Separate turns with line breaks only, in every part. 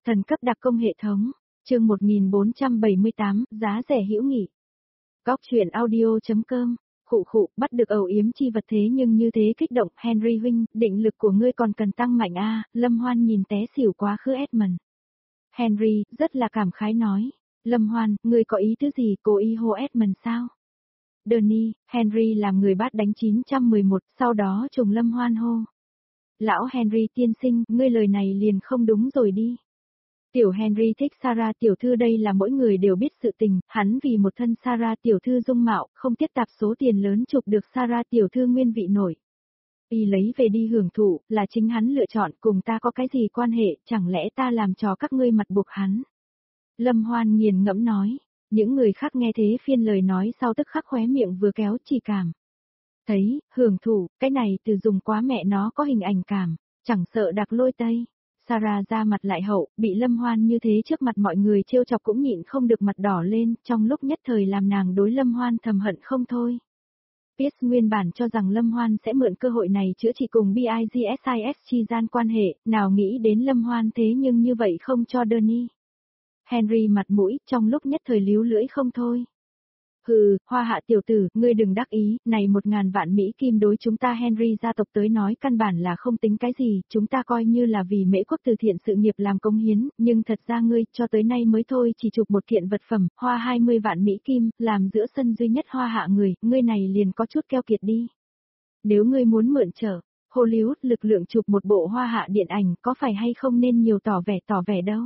Thần cấp đặc công hệ thống, chương 1478, giá rẻ hữu nghị. Góc truyện audio.com, khụ, bắt được ẩu yếm chi vật thế nhưng như thế kích động, Henry huynh, định lực của ngươi còn cần tăng mạnh a. Lâm Hoan nhìn té xỉu quá khứ Edmund. Henry, rất là cảm khái nói, Lâm Hoan, ngươi có ý tứ gì, cố ý hô Edmund sao? Denis, Henry làm người bắt đánh 911, sau đó trùng Lâm Hoan hô. Lão Henry tiên sinh, ngươi lời này liền không đúng rồi đi. Tiểu Henry thích Sarah tiểu thư đây là mỗi người đều biết sự tình, hắn vì một thân Sarah tiểu thư dung mạo, không tiếp tạp số tiền lớn chụp được Sarah tiểu thư nguyên vị nổi. Y lấy về đi hưởng thụ, là chính hắn lựa chọn, cùng ta có cái gì quan hệ, chẳng lẽ ta làm trò các ngươi mặt buộc hắn. Lâm Hoan nghiền ngẫm nói, những người khác nghe thế phiên lời nói sau tức khắc khóe miệng vừa kéo chỉ cảm. Thấy, hưởng thụ, cái này từ dùng quá mẹ nó có hình ảnh cảm, chẳng sợ đặc lôi tây. Sarah ra mặt lại hậu, bị Lâm Hoan như thế trước mặt mọi người trêu chọc cũng nhịn không được mặt đỏ lên, trong lúc nhất thời làm nàng đối Lâm Hoan thầm hận không thôi. Pierce nguyên bản cho rằng Lâm Hoan sẽ mượn cơ hội này chữa trị cùng BIGSIS chi gian quan hệ, nào nghĩ đến Lâm Hoan thế nhưng như vậy không cho Denis. Henry mặt mũi, trong lúc nhất thời líu lưỡi không thôi. Hừ, Hoa Hạ tiểu tử, ngươi đừng đắc ý, này 1.000 vạn Mỹ Kim đối chúng ta Henry gia tộc tới nói căn bản là không tính cái gì, chúng ta coi như là vì Mễ quốc từ thiện sự nghiệp làm cống hiến, nhưng thật ra ngươi, cho tới nay mới thôi chỉ chụp một kiện vật phẩm, hoa 20 vạn Mỹ Kim, làm giữa sân duy nhất Hoa Hạ người, ngươi này liền có chút keo kiệt đi. Nếu ngươi muốn mượn trở, Hollywood lực lượng chụp một bộ Hoa Hạ điện ảnh, có phải hay không nên nhiều tỏ vẻ đâu.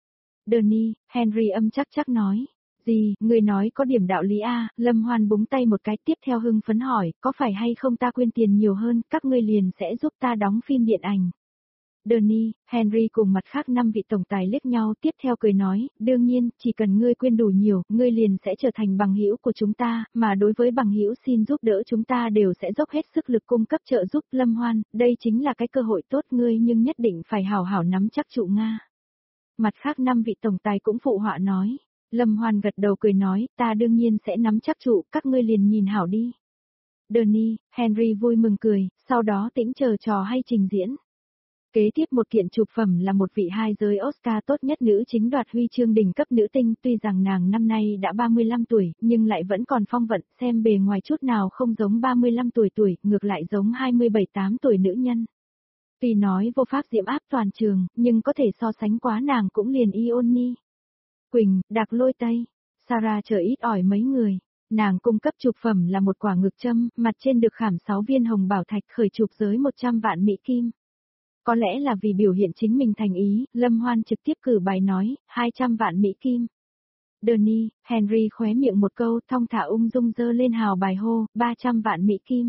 Denis, Henry âm chắc nói. Gì, người nói có điểm đạo lý a. Lâm Hoan búng tay một cái tiếp theo hưng phấn hỏi, có phải hay không ta quyên tiền nhiều hơn, các ngươi liền sẽ giúp ta đóng phim điện ảnh. Denis, Henry cùng mặt khác 5 vị tổng tài liếc nhau tiếp theo cười nói, đương nhiên, chỉ cần ngươi quyên đủ nhiều, ngươi liền sẽ trở thành bằng hữu của chúng ta, mà đối với bằng hữu xin giúp đỡ chúng ta đều sẽ dốc hết sức lực cung cấp trợ giúp. Lâm Hoan, đây chính là cái cơ hội tốt ngươi nhưng nhất định phải hảo hảo nắm chắc trụ Nga. Mặt khác 5 vị tổng tài cũng phụ họa nói. Lâm Hoan gật đầu cười nói, ta đương nhiên sẽ nắm chắc trụ, các ngươi liền nhìn hảo đi. Denis, Henry vui mừng cười, sau đó tĩnh chờ trò hay trình diễn. Kế tiếp một kiện chụp phẩm là một vị 2 giới Oscar tốt nhất nữ chính đoạt huy chương đỉnh cấp nữ tinh, tuy rằng nàng năm nay đã 35 tuổi, nhưng lại vẫn còn phong vận, xem bề ngoài chút nào không giống 35 tuổi, ngược lại giống 27-8 tuổi nữ nhân. Tuy nói vô pháp diễm áp toàn trường, nhưng có thể so sánh quá nàng cũng liền Ioni. Quỳnh, đặc lôi tây, Sarah chờ ít ỏi mấy người, nàng cung cấp chụp phẩm là một quả ngực châm, mặt trên được khảm 6 viên hồng bảo thạch khởi chụp giới 100 vạn Mỹ Kim. Có lẽ là vì biểu hiện chính mình thành ý, Lâm Hoan trực tiếp cử bài nói, 200 vạn Mỹ Kim. Denis, Henry khóe miệng một câu thong thả ung dung dơ lên hào bài hô, 300 vạn Mỹ Kim.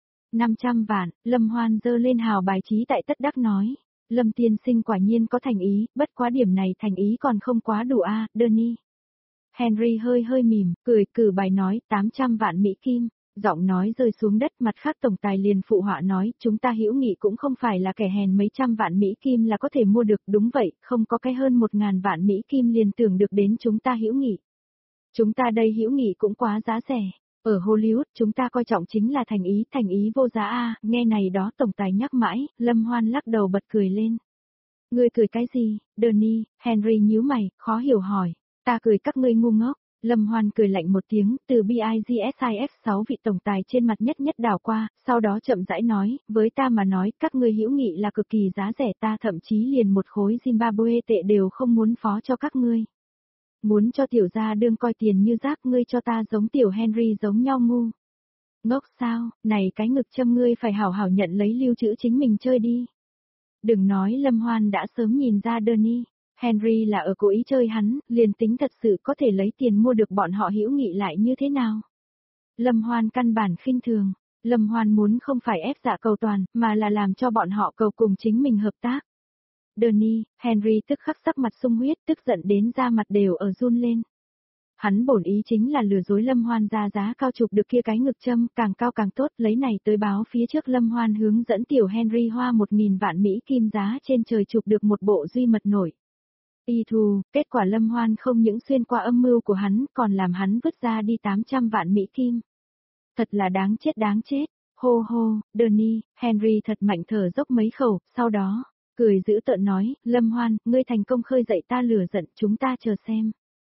500 vạn, Lâm Hoan dơ lên hào bài trí tại tất đắc nói. Lâm tiên sinh quả nhiên có thành ý, bất quá điểm này thành ý còn không quá đủ a. Denis. Henry hơi mỉm, cười cử bài nói 800 vạn Mỹ Kim, giọng nói rơi xuống đất mặt khác tổng tài liền phụ họa nói chúng ta hữu nghị cũng không phải là kẻ hèn mấy trăm vạn Mỹ Kim là có thể mua được đúng vậy, không có cái hơn 1.000 vạn Mỹ Kim liền tưởng được đến chúng ta hữu nghị. Chúng ta đây hữu nghị cũng quá giá rẻ. Ở Hollywood chúng ta coi trọng chính là thành ý vô giá a. Nghe này đó tổng tài nhắc mãi, Lâm Hoan lắc đầu bật cười lên. Ngươi cười cái gì? Denis, Henry nhíu mày, khó hiểu hỏi. Ta cười các ngươi ngu ngốc. Lâm Hoan cười lạnh một tiếng, từ BIGSIS 6 vị tổng tài trên mặt nhất đảo qua, sau đó chậm rãi nói, với ta mà nói, các ngươi hữu nghị là cực kỳ giá rẻ, ta thậm chí liền một khối Zimbabwe tệ đều không muốn phó cho các ngươi. Muốn cho tiểu gia đương coi tiền như rác, ngươi cho ta giống tiểu Henry giống nhau ngu. Ngốc sao, này cái ngực châm ngươi phải hảo hảo nhận lấy lưu trữ chính mình chơi đi. Đừng nói Lâm Hoan đã sớm nhìn ra Denis, Henry là ở cố ý chơi hắn, liền tính thật sự có thể lấy tiền mua được bọn họ hữu nghị lại như thế nào. Lâm Hoan căn bản khinh thường, Lâm Hoan muốn không phải ép dạ cầu toàn, mà là làm cho bọn họ cầu cùng chính mình hợp tác. Denis, Henry tức khắc sắc mặt sung huyết, tức giận đến da mặt đều ở run lên. Hắn bổn ý chính là lừa dối Lâm Hoan ra giá cao chụp được kia cái ngực châm, càng cao càng tốt, lấy này tới báo phía trước Lâm Hoan hướng dẫn tiểu Henry hoa 1.000 vạn Mỹ Kim giá trên trời chụp được một bộ duy mật nổi. Y thù, kết quả Lâm Hoan không những xuyên qua âm mưu của hắn, còn làm hắn vứt ra đi 800 vạn Mỹ Kim. Thật là đáng chết. Hô, Denis, Henry thật mạnh thở dốc mấy khẩu, sau đó, Cười giễu tợn nói, Lâm Hoan, ngươi thành công khơi dậy ta lửa giận, chúng ta chờ xem.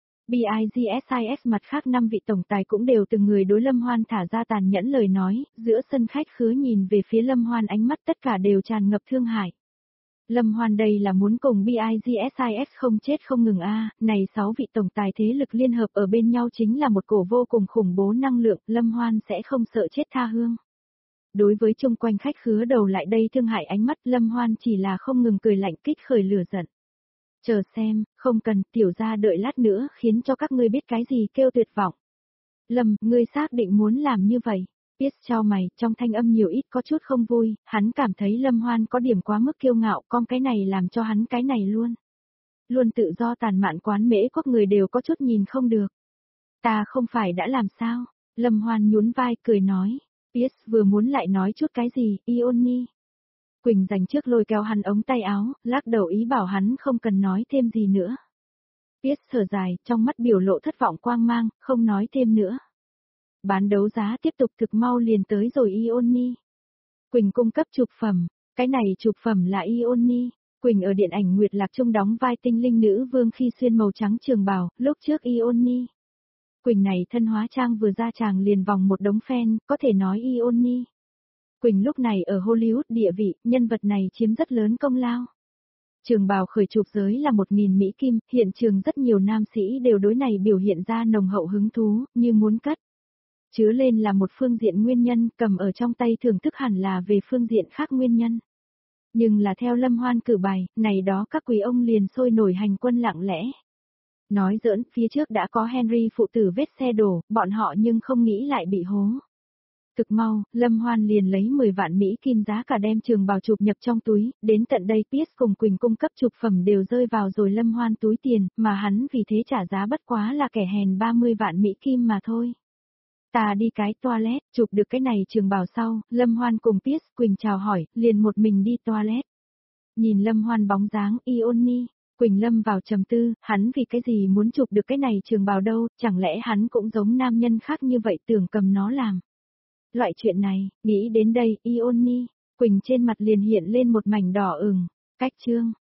BIGSIS mặt khác 5 vị tổng tài cũng đều từng người đối Lâm Hoan thả ra tàn nhẫn lời nói, giữa sân khách khứa nhìn về phía Lâm Hoan ánh mắt tất cả đều tràn ngập thương hại. Lâm Hoan đây là muốn cùng BIGSIS không chết không ngừng này 6 vị tổng tài thế lực liên hợp ở bên nhau chính là một cổ vô cùng khủng bố năng lượng, Lâm Hoan sẽ không sợ chết tha hương. Đối với chung quanh khách khứa đầu lại đây thương hại ánh mắt, Lâm Hoan chỉ là không ngừng cười lạnh kích khởi lửa giận. Chờ xem, không cần, tiểu gia đợi lát nữa khiến cho các ngươi biết cái gì kêu tuyệt vọng. Lâm, ngươi xác định muốn làm như vậy. Pierce chau mày, trong thanh âm nhiều ít có chút không vui, hắn cảm thấy Lâm Hoan có điểm quá mức kiêu ngạo, con cái này làm cho hắn cái này luôn. Luôn tự do tàn mạn quán mễ quốc người đều có chút nhìn không được. Ta không phải đã làm sao? Lâm Hoan nhún vai cười nói. Pierce vừa muốn lại nói chút cái gì, Ioni. Quỳnh dành trước lôi kéo hắn ống tay áo, lắc đầu ý bảo hắn không cần nói thêm gì nữa. Pierce thở dài, trong mắt biểu lộ thất vọng quang mang, không nói thêm nữa. Bán đấu giá tiếp tục thực mau liền tới rồi Ioni. Quỳnh cung cấp chụp phẩm, cái này chụp phẩm là Ioni. Quỳnh ở điện ảnh Nguyệt Lạc Trung đóng vai tinh linh nữ vương khi xuyên màu trắng trường bào, lúc trước Ioni. Quỳnh này thân hóa trang vừa ra tràng liền vòng một đống fan, có thể nói Ioni. Quỳnh lúc này ở Hollywood địa vị, nhân vật này chiếm rất lớn công lao. Trường bào khởi chụp giới là 1.000 Mỹ Kim, hiện trường rất nhiều nam sĩ đều đối này biểu hiện ra nồng hậu hứng thú, như muốn cất. Chứa lên là một phương diện nguyên nhân, cầm ở trong tay thưởng thức hẳn là về phương diện khác nguyên nhân. Nhưng là theo Lâm Hoan cử bài, này đó các quý ông liền sôi nổi hành quân lặng lẽ. Nói giỡn, phía trước đã có Henry phụ tử vết xe đổ, bọn họ nhưng không nghĩ lại bị hố. Thực mau, Lâm Hoan liền lấy 10 vạn Mỹ Kim giá cả đem trường bào chụp nhập trong túi, đến tận đây Pierce cùng Quỳnh cung cấp chụp phẩm đều rơi vào rồi Lâm Hoan túi tiền, mà hắn vì thế trả giá bất quá là kẻ hèn 30 vạn Mỹ Kim mà thôi. Ta đi cái toilet, chụp được cái này trường bào sau, Lâm Hoan cùng Pierce Quỳnh chào hỏi, liền một mình đi toilet. Nhìn Lâm Hoan bóng dáng Ioni, Quỳnh lâm vào trầm tư, hắn vì cái gì muốn chụp được cái này trường bào đâu, chẳng lẽ hắn cũng giống nam nhân khác như vậy tưởng cầm nó làm. Loại chuyện này, nghĩ đến đây, Ioni, Quỳnh trên mặt liền hiện lên một mảnh đỏ ửng, cách chương.